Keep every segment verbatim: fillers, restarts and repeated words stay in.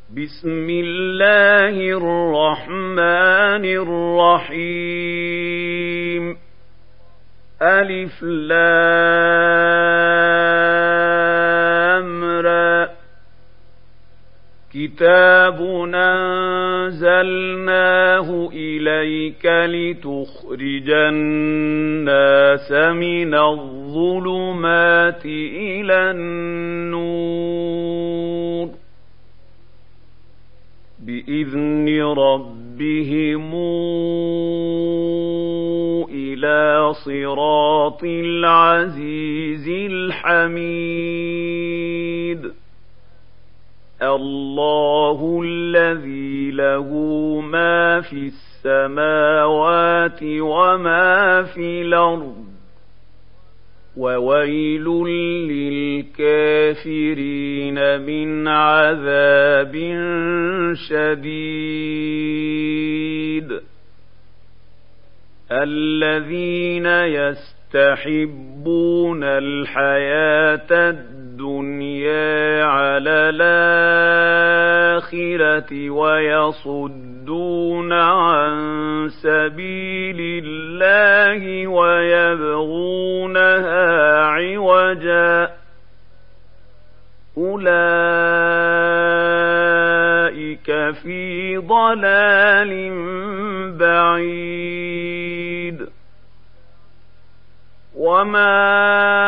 بسم الله الرحمن الرحيم. ألف لام را. كتاب أنزلناه إليك لتخرج الناس من الظلمات إلى النور بإذن ربهم إلى صراط العزيز الحميد. الله الذي له ما في السماوات وما في الأرض وويل للكافرين من عذاب شديد. الذين يستحبون الحياة الدنيا على الآخرة ويصدون عن سبيل الله ويبغونها عوجا أولئك في ضلال بعيد. وما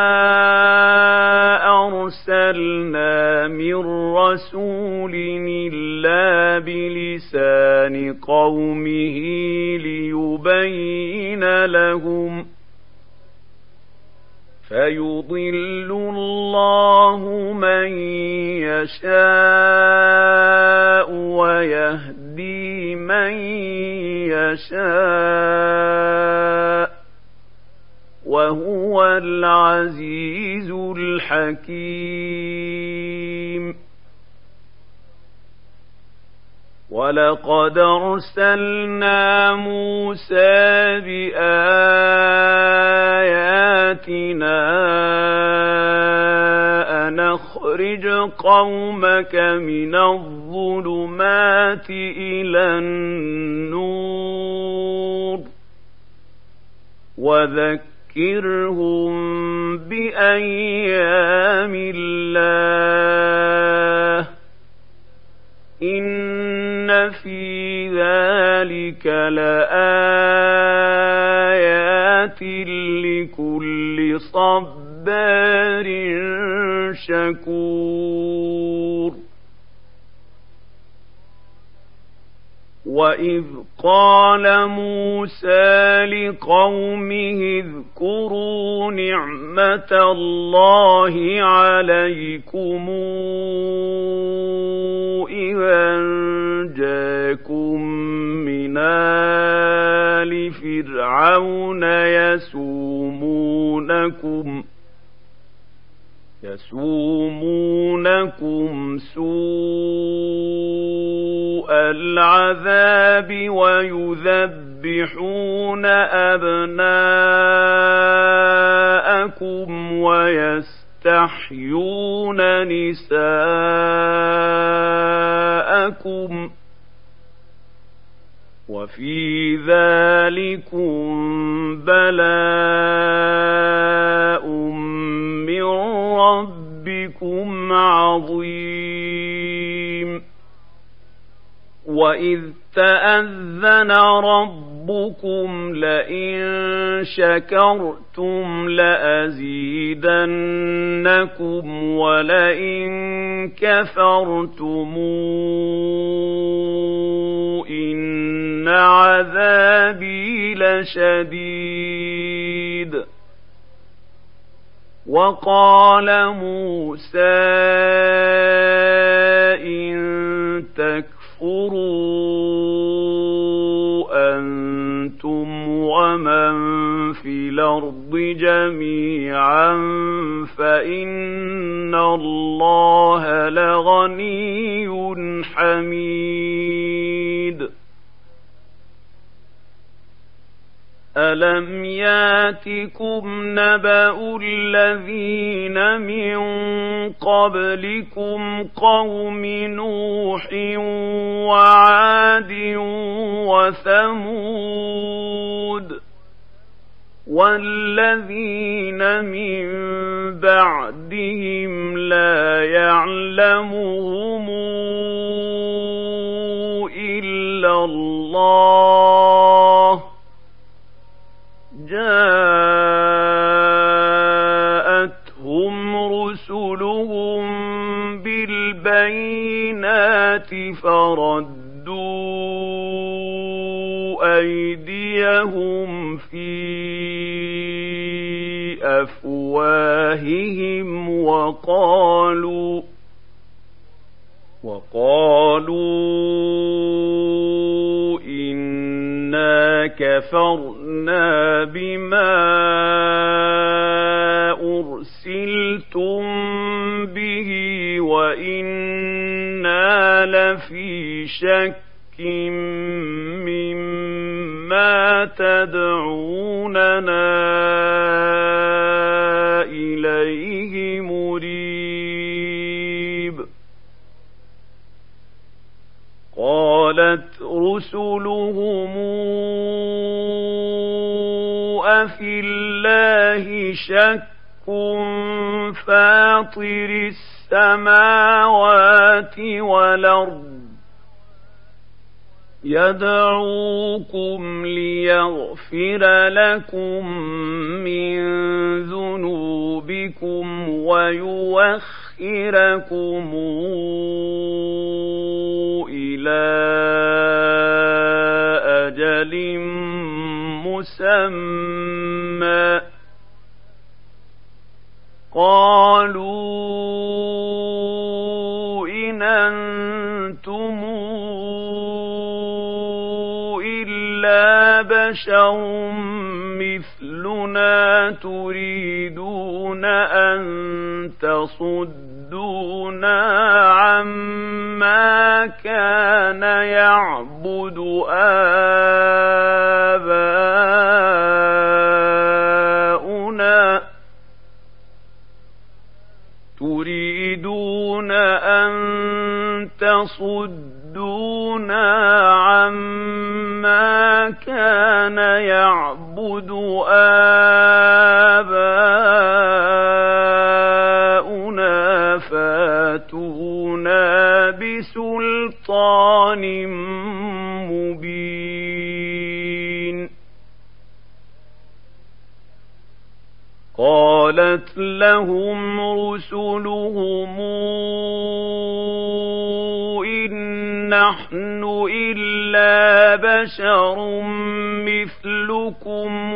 أرسلنا من رسول إلا بلسان قومه ليبين لهم فيضل الله من يشاء ويهدي من يشاء وهو العزيز الحكيم. ولقد أرسلنا موسى بآياتنا أن أخرج قومك من الظلمات إلى النور وذكرهم بأيام الله إن في ذلك لآيات لكل صبار شكور. وإذ قال موسى لقومه اذكروا نعمة الله عليكم إذا جاءكم من آل فرعون يسومونكم يسومونكم سوء العذاب ويذبحون أبناءكم ويستحيون نساءكم وفي ذلكم بلاء من ربكم عظيم. وإذ تأذن ربكم لئن شكرتم لأزيدنكم ولئن كفرتم إن عذابي لشديد. وقال موسى إن تكفروا أنتم ومن في الأرض جميعا فإن الله لغني حميد. ألم ياتكم نبأ الذين من قبلكم قوم نوح نوح وعاد وثمود والذين من بعدهم لا يعلمهم إلا الله جاءتهم رسلهم بالبينات فردوا أيديهم في أفواههم وقالوا وقالوا إنا كفرنا بما أرسلتم به وإنا لفي شك مما تدعوننا إليه مريب قالت رسلهم أفي الله شك فاطر السماوات والأرض يدعوكم ليغفر لكم من ذنوبكم ويوخركم إلى أجل مسمى قالوا إن أنتم إلا بشر مثلنا تريدون أن تصدونا عما كان يعبد آباؤنا تريدون أن تصدونا عما كان يعبد آباؤنا فاتونا بسلطان مبين قالت لهم رسلهم إن نحن إلا بشر مثلكم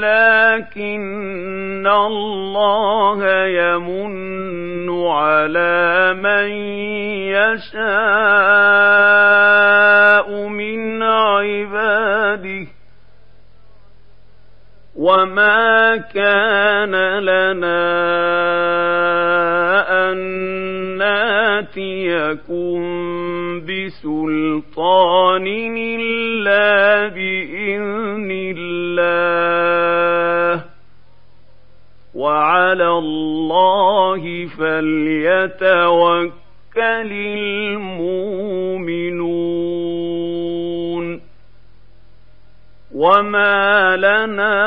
ولكن الله يمن على من يشاء من عباده وما كان لنا أن ناتيكم بسلطان إلا بإذن الله وعلى الله فليتوكل المؤمنون وما لنا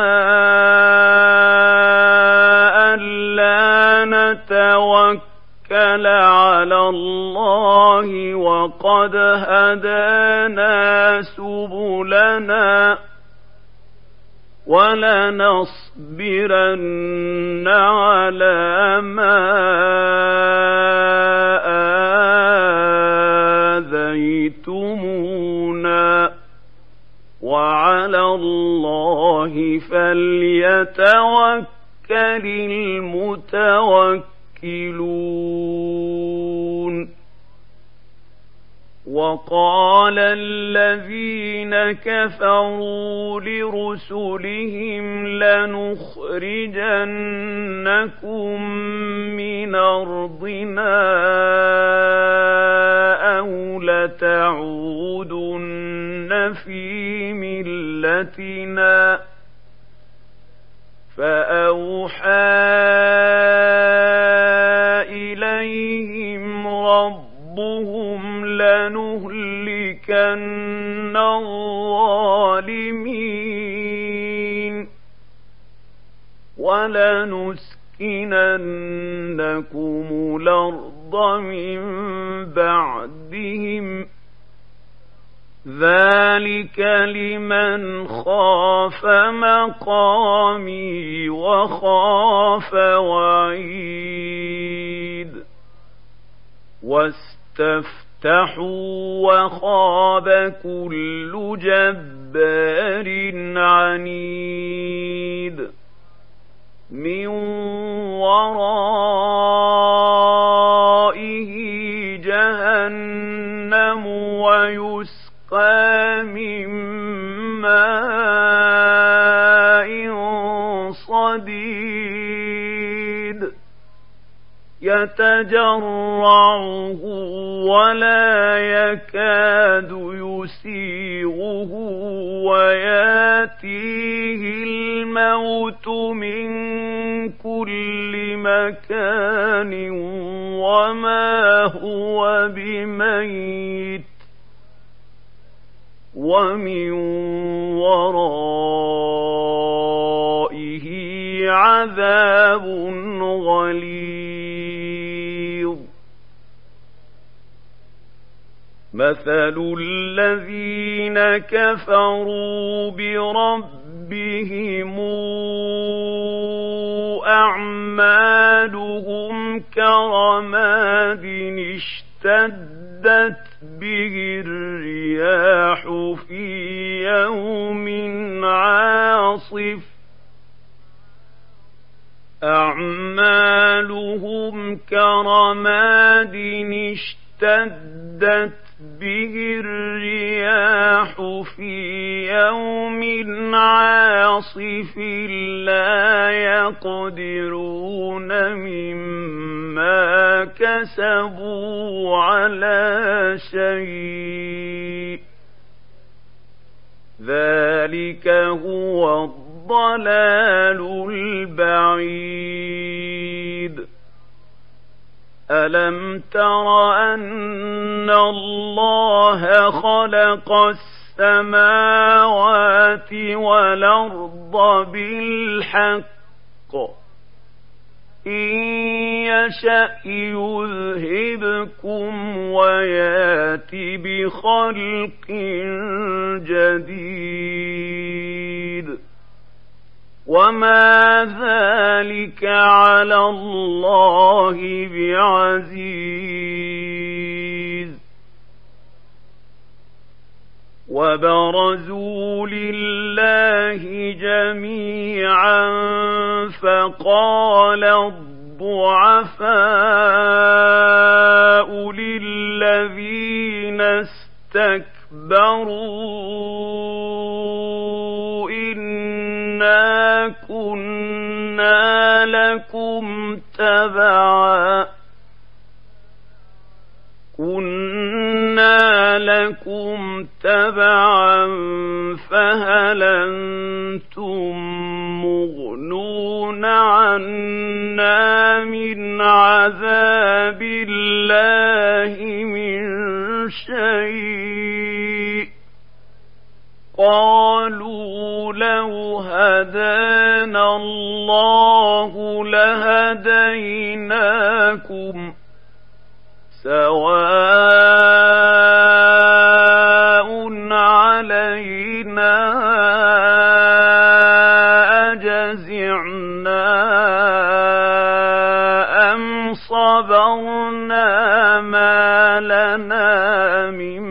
ألا نتوكل على الله وقد هدانا سبلنا ولنصبرن على ما آذيتمونا وعلى الله فليتوكل المتوكلون وقال الذين كفروا لرسلهم لنخرجنكم من أرضنا أو لتعودن في ملتنا فأوحى إليهم ربهم لنهلكن الظالمين ولنسكننكم الأرض من بعدهم ذلك لمن خاف مقامي وخاف وعيد واستفتحوا وخاب كل جبار عنيد من ورائه جهنم ويسقى من ماء صديد يتجرعه ولا يكاد يسيغه وياتيه الموت من كل مكان وما هو بميت ومن ورائه عذاب غليظ مثل الذين كفروا بربهم أعمالهم كرماد اشتدت به الرياح في يوم عاصف أعمالهم كرماد اشتدت به الرياح في يوم عاصف لا يقدرون مما كسبوا على شيء ذلك هو الضلال البعيد ألم تر أن الله خلق السماوات والأرض بالحق إن يشأ يذهبكم ويات بخلق جديد وما ذلك على الله بعزيز وبرزوا لله جميعا فقال الضعفاء للذين استكبروا إنا كنا لكم تبعا كنا لكم تبعا فهل أنتم مغنون عنا من عذاب الله من شيء قالوا لو هدانا الله لهديناكم سواء علينا أجزعنا أم صبرنا ما لنا من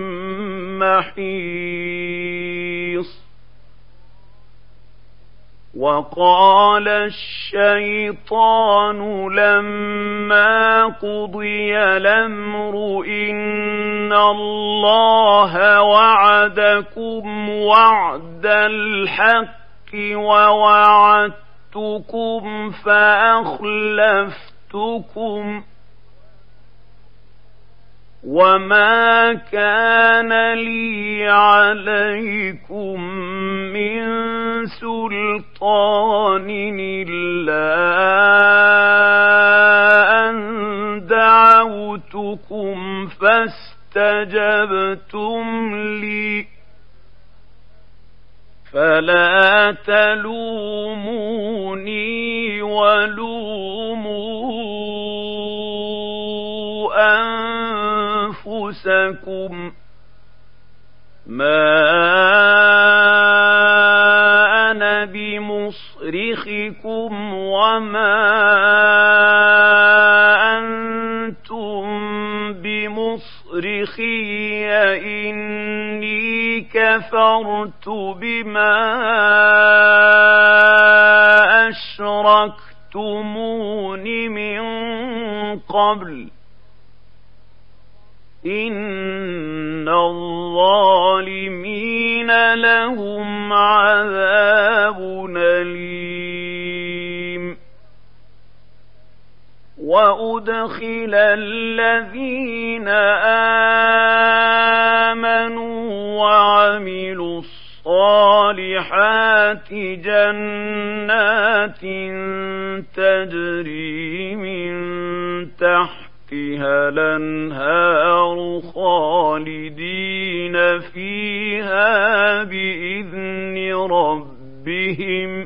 محيص وقال الشيطان لما قضي الأمر إن الله وعدكم وعد الحق ووعدتكم فأخلفتكم وما كان لي عليكم من سلطان إلا أن دعوتكم فاستجبتم اسْتَجَبْتُمْ لِي فَلَا تَلُومُونِي وَلُومُوا أَنفُسَكُمْ مَا أَنَا بِمُصْرِخِكُمْ وَمَا أَنتُم بِمُصْرِخِيَّ إِنِّي كَفَرْتُ بِمَا أَشْرَكْتُمُونِ مِن قَبْلُ إِنَّ الظَّالِمِينَ لَهُمْ عَذَابٌ أَلِيمٌ وَأُدْخِلَ الَّذِينَ آمَنُوا وَعَمِلُوا الصَّالِحَاتِ جَنَّاتٍ تَجْرِي مِن تَحْتِهَا الْأَنْهَارُ خَالِدِينَ فِيهَا بِإِذْنِ رَبِّهِمْ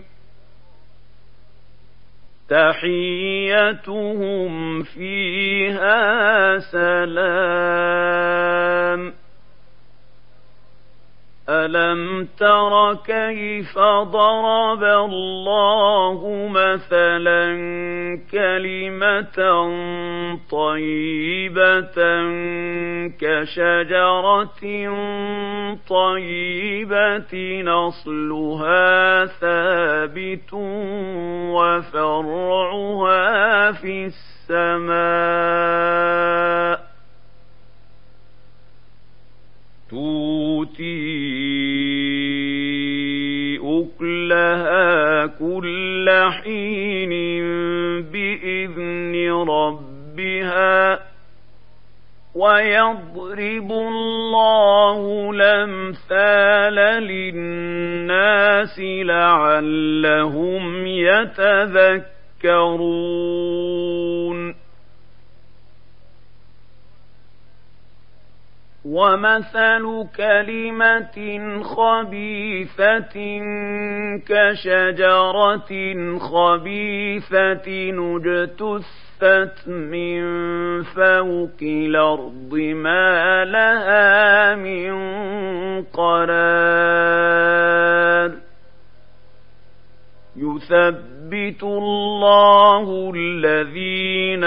تَحِيَّتُهُمْ فِيهَا سَلَامٌ أَلَمْ تَرَ كَيْفَ ضَرَبَ اللَّهُ مَثَلًا كَلِمَةً طَيِّبَةً كَشَجَرَةٍ طَيِّبَةٍ أَصْلُهَا ثَابِتٌ وَفَرْعُهَا فِي السَّمَاءِ تُؤْتِي أُكُلَهَا كُلَّ حِينٍ بِإِذْنِ رَبِّهَا وَيَضْرِبُ اللَّهُ الْأَمْثَالَ لِلنَّاسِ لَعَلَّهُمْ يَتَذَكَّرُونَ وَمَثَلُ كَلِمَةٍ خَبِيثَةٍ كَشَجَرَةٍ خَبِيثَةٍ اجْتُثَّتْ مِنْ فَوْقِ الْأَرْضِ مَا لَهَا مِنْ قَرَارٍ يُثَبِّتُ اللَّهُ الَّذِينَ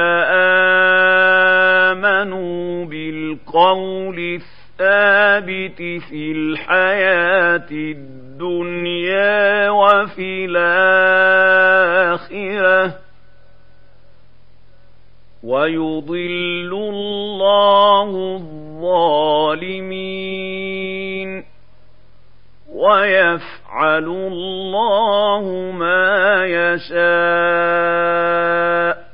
آمَنُوا بِالْقَوْلِ الثَّابِتِ فِي الْحَيَاةِ الدُّنْيَا وَفِي الْآخِرَةِ وَيُضِلُّ اللَّهُ الظَّالِمِينَ وَيَفْعَلُ اللَّهُ مَا يَشَاءُ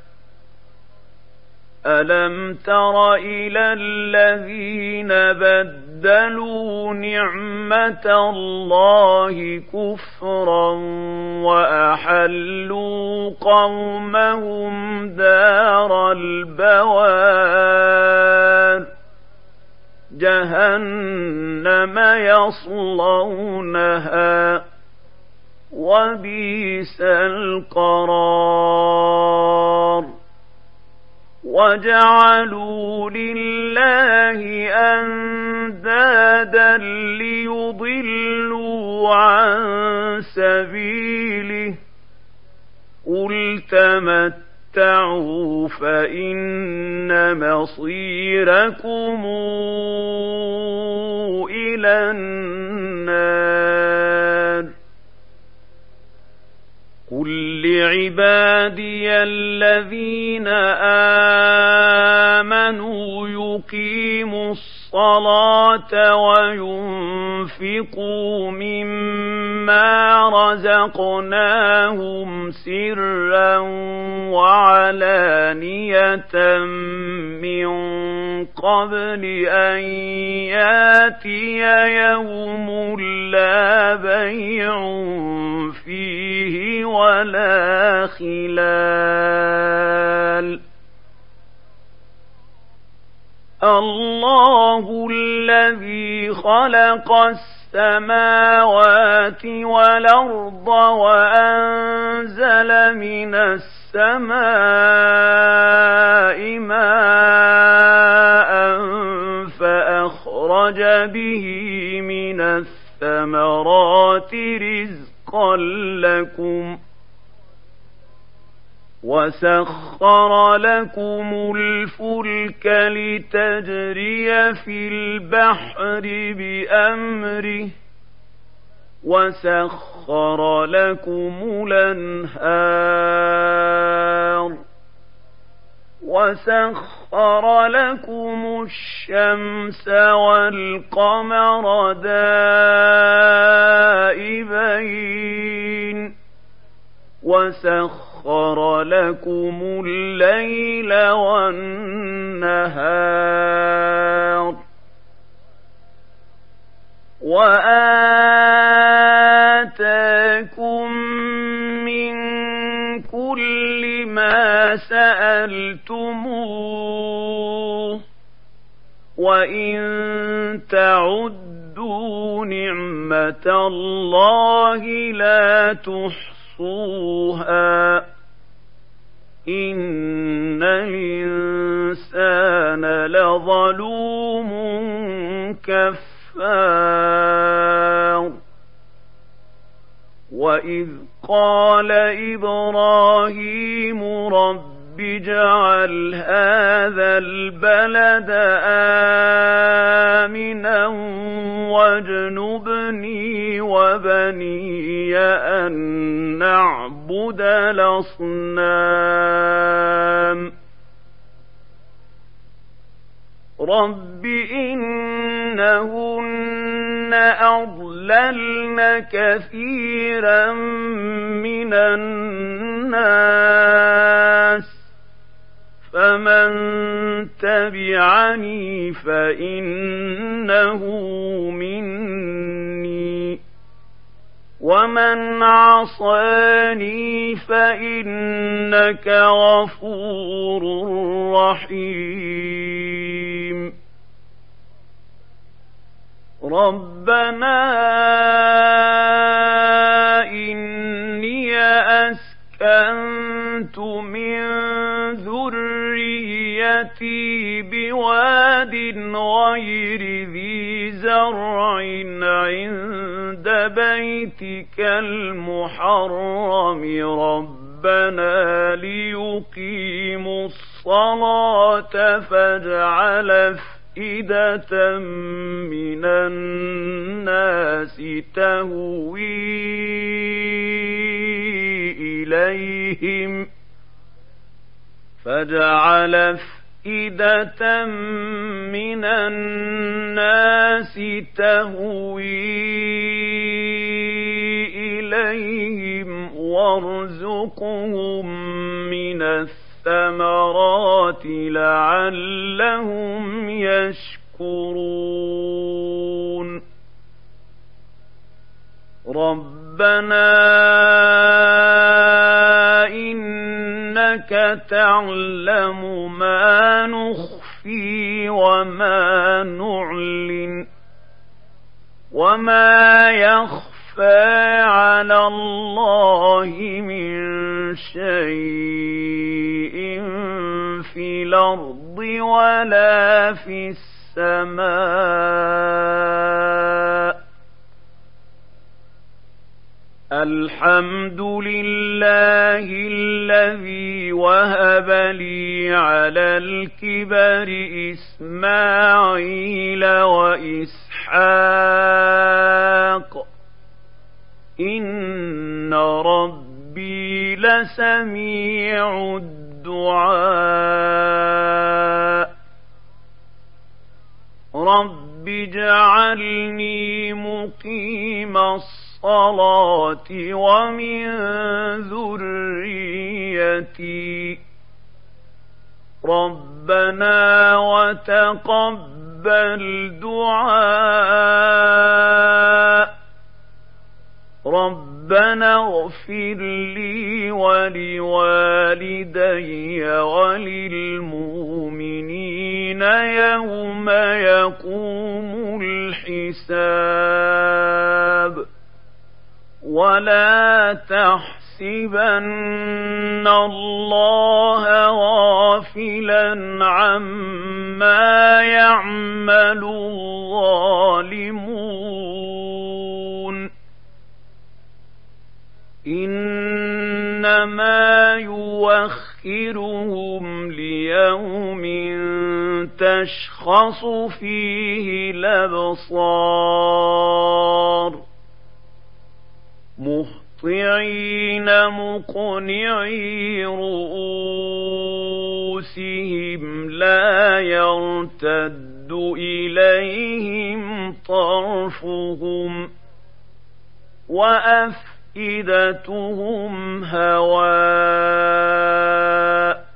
أَلَمْ تَرَ إِلَى الَّذِينَ بَدَّلُوا نِعْمَةَ اللَّهِ كُفْرًا وَأَحَلُّوا قَوْمَهُمْ دَارَ الْبَوَارِ جَهَنَّمَ يَصْلَوْنَهَا وَبِئْسَ الْقَرَارُ وَجَعَلُوا لِلَّهِ أَندَادًا لِيُضِلُّوا عَن سَبِيلِهِ قُلْ تَمَتَّعُوا فَإِنَّ مَصِيرَكُمْ إِلَى النَّارِ قُل لِّعِبَادِيَ الَّذِينَ آمَنُوا يُقِيمُوا الصَّلَاةَ وَيُنفِقُوا مِمَّا رَزَقْنَاهُمْ سِرًّا وَعَلَانِيَةً مِّن قَبْلِ أَن يَأْتِيَ يَوْمٌ لَّا بَيْعٌ فِيهِ وَلَا خِلَالٌ الله الذي خلق السماوات والأرض وأنزل من السماء ماء فأخرج به من الثمرات رزقا لكم وسخر لكم الفلك لتجري في البحر بأمره وسخر لكم الأنهار وسخر لكم الشمس والقمر دائبين وسخر لكم الليل والنهار وآتاكم من كل ما سألتموه وإن تعدوا نعمة الله لا تحصوها إن الإنسان لظلوم كفار وإذ قال إبراهيم رب اجعل هذا البلد آمنا واجنبني وبني أن نعبد الأصنام رب إنهن أضللن كثيرا من الناس فمن تبعني فإنه مني ومن عصاني فإنك غفور رحيم ربنا إني أسكنت من ذريتي بواد غير ذي زرع عند بيتك المحرم ربنا ليقيموا الصلاة فاجعل أفئدة من الناس تهوي إليهم فاجعل أفئدة من الناس تهوي إليهم وارزقهم من الثمرات لعلهم يشكرون ربنا إنك تعلم ما نخفي وما نعلن وما يخفى على الله من شيء في الأرض ولا في السماء الحمد لله الذي وهب لي على الكبر إسماعيل وإسحاق إن ربي لسميع الدعاء رب اجعلني مقيم الصلاة ومن ذريتي ربنا وتقبل دعاء ربنا اغفر لي ولوالدي وللمؤمنين يوم يقوم الحساب ولا تحسبن الله غافلا عما يعمل الظالمون إنما يوخرهم ليوم تشخص فيه الأبصار مهطعين مقنعي رؤوسهم لا يرتد إليهم طرفهم وأفئدتهم هواء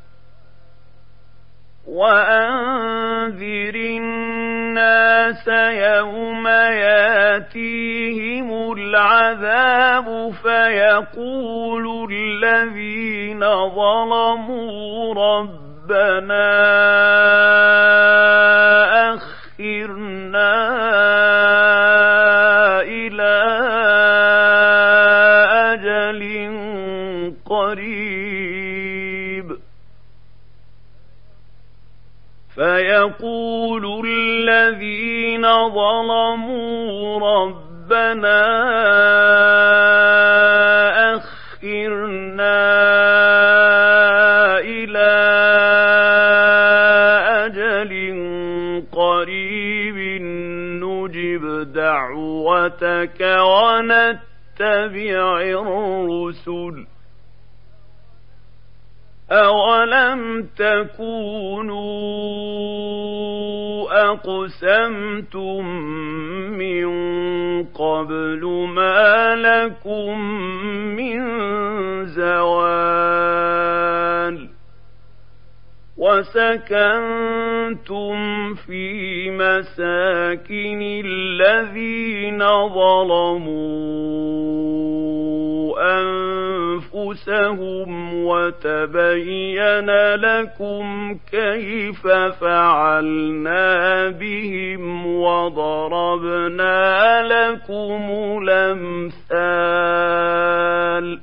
وأنذر الناس يوم ياتيهم العذاب فيقول الذين ظلموا ربنا أخرنا إلى أجل قريب فيقول الذين ظلموا ربنا أخرنا إلى أجل قريب نجب دعوتك ونتبع الرسل أولم تكونوا أقسمتم من قبل ما لكم من زوال وسكنتم في مساكن الذين ظلموا أنفسهم وتبين لكم كيف فعلنا بهم وضربنا لكم الأمثال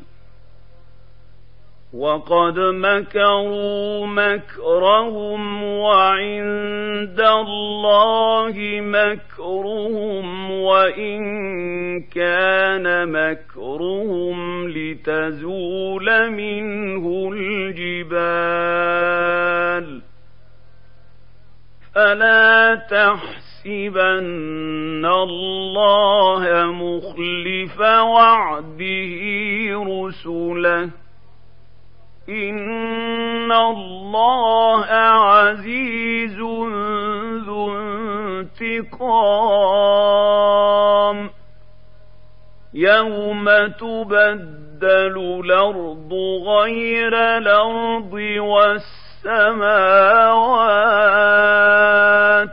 وقد مكروا مكرهم وعند الله مكرهم وإن كان مكرهم لتزول منه الجبال فلا تحسبن الله مخلف وعده رسله إن الله عزيز ذو انتقام يوم تبدل الأرض غير الأرض والسماوات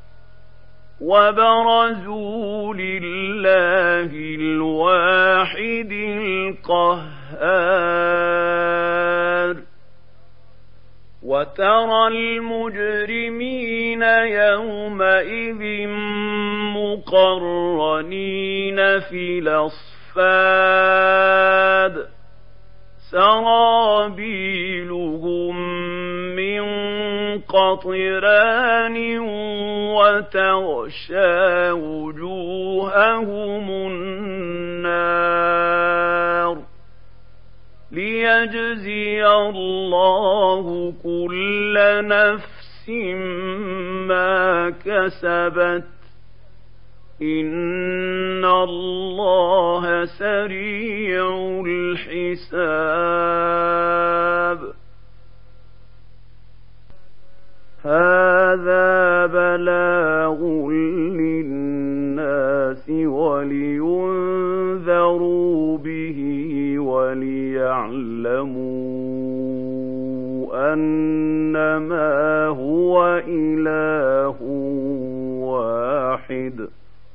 وبرزوا لله الواحد القهار وترى المجرمين يومئذ مقرنين في الأصفاد سرابيلهم من قطران وتغشى وجوههم النار ليجزي الله كل نفس ما كسبت إن الله سريع الحساب هذا بلاغ للناس ولينذروا به وليعلموا أنما هو إله واحد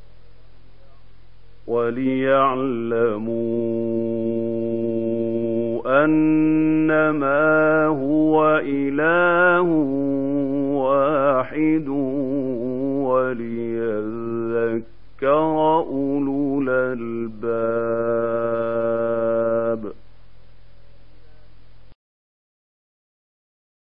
وليعلموا أنما هو إله واحد واحد وليذكر أولو الألباب.